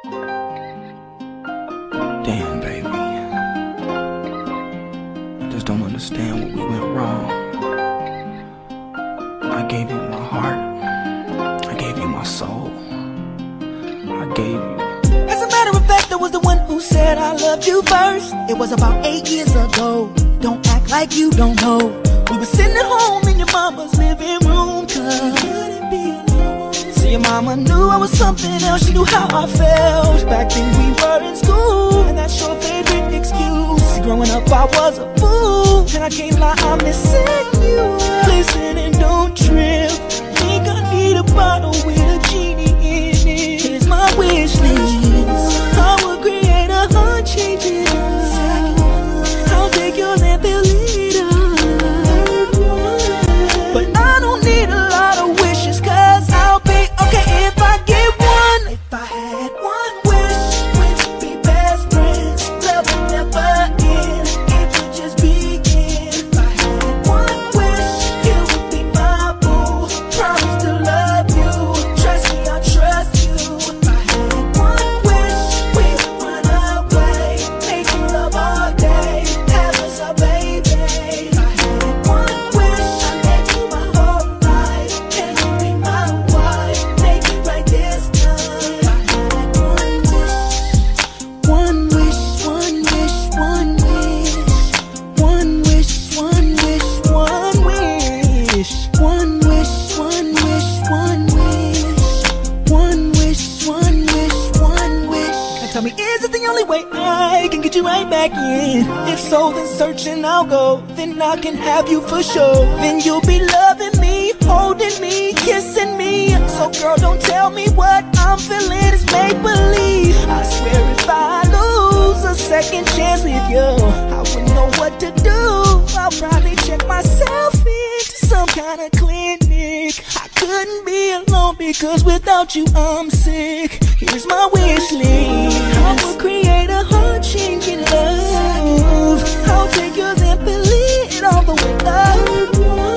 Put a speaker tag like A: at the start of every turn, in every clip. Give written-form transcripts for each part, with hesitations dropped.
A: Damn, baby. I just don't understand what we went wrong. I gave you my heart. I gave you my soul. I gave you.
B: As a matter of fact, I was the one who said I loved you first. It was about 8 years ago. Don't act like you don't know. We were sitting at home in your mama's living room, 'cause you couldn't be alone. See, your mama knew I was something else. She knew how I felt back then we were in school, and that's your favorite excuse. See, growing up I was a fool, and I can't lie, I'm missing you. Listen and don't trip. Think I need a bottle with a genie in it. Here's my wish list. I would create a heart-changing love. I'll take yours and fill it up. But I don't need a lot of wishes, 'cause I'll be okay if I get one. If I had one wish, we'd be best friends. Love would never end, it would just begin. If I had one wish, you would be my boo. Promise to love you, trust me, I'll trust you. If I had one wish, we would run away, make love all day, have us a baby. If I had one wish, I'd make you my whole life, and you be my wife, make it right this time. If I had one wish, one wish, one wish, one wish, one wish, one wish, one wish, one wish, one wish, one wish, one wish, one wish, one wish. Now tell me, is it the only way I can get you right back in? If so, then searching I'll go, then I can have you for sure. Then you'll be loving me, holding me, kissing me. So girl, don't tell me what I'm feeling is make-believe. I swear if I lose a second chance with you, I wouldn't know what to do. I'll probably check myself into some kind of clinic. I couldn't be alone, because without you I'm sick. Here's my wish list. I will create a heart-changing love. I'll take yours and fill it all the way up.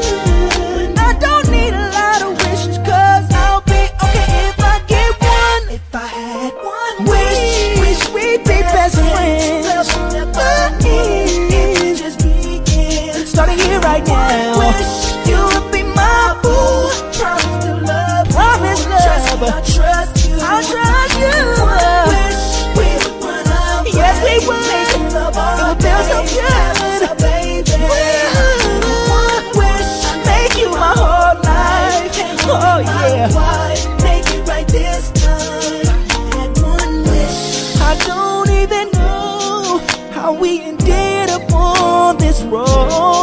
B: But I don't need a lot of wishes, 'cause I'll be okay if I get one. If I had one wish we'd be best friends. Love will never end, it would just begin. Starting here right now. Wish you would be my boo. Promise to love, promise love. Trust me, I trust you. I trust you. Wish we would run away. Yes, we would. Make love all day. It would feel so good, baby. One wish, make you my whole life. Oh yeah. Make it right this time. I had one wish. I don't even know how we ended up on this road.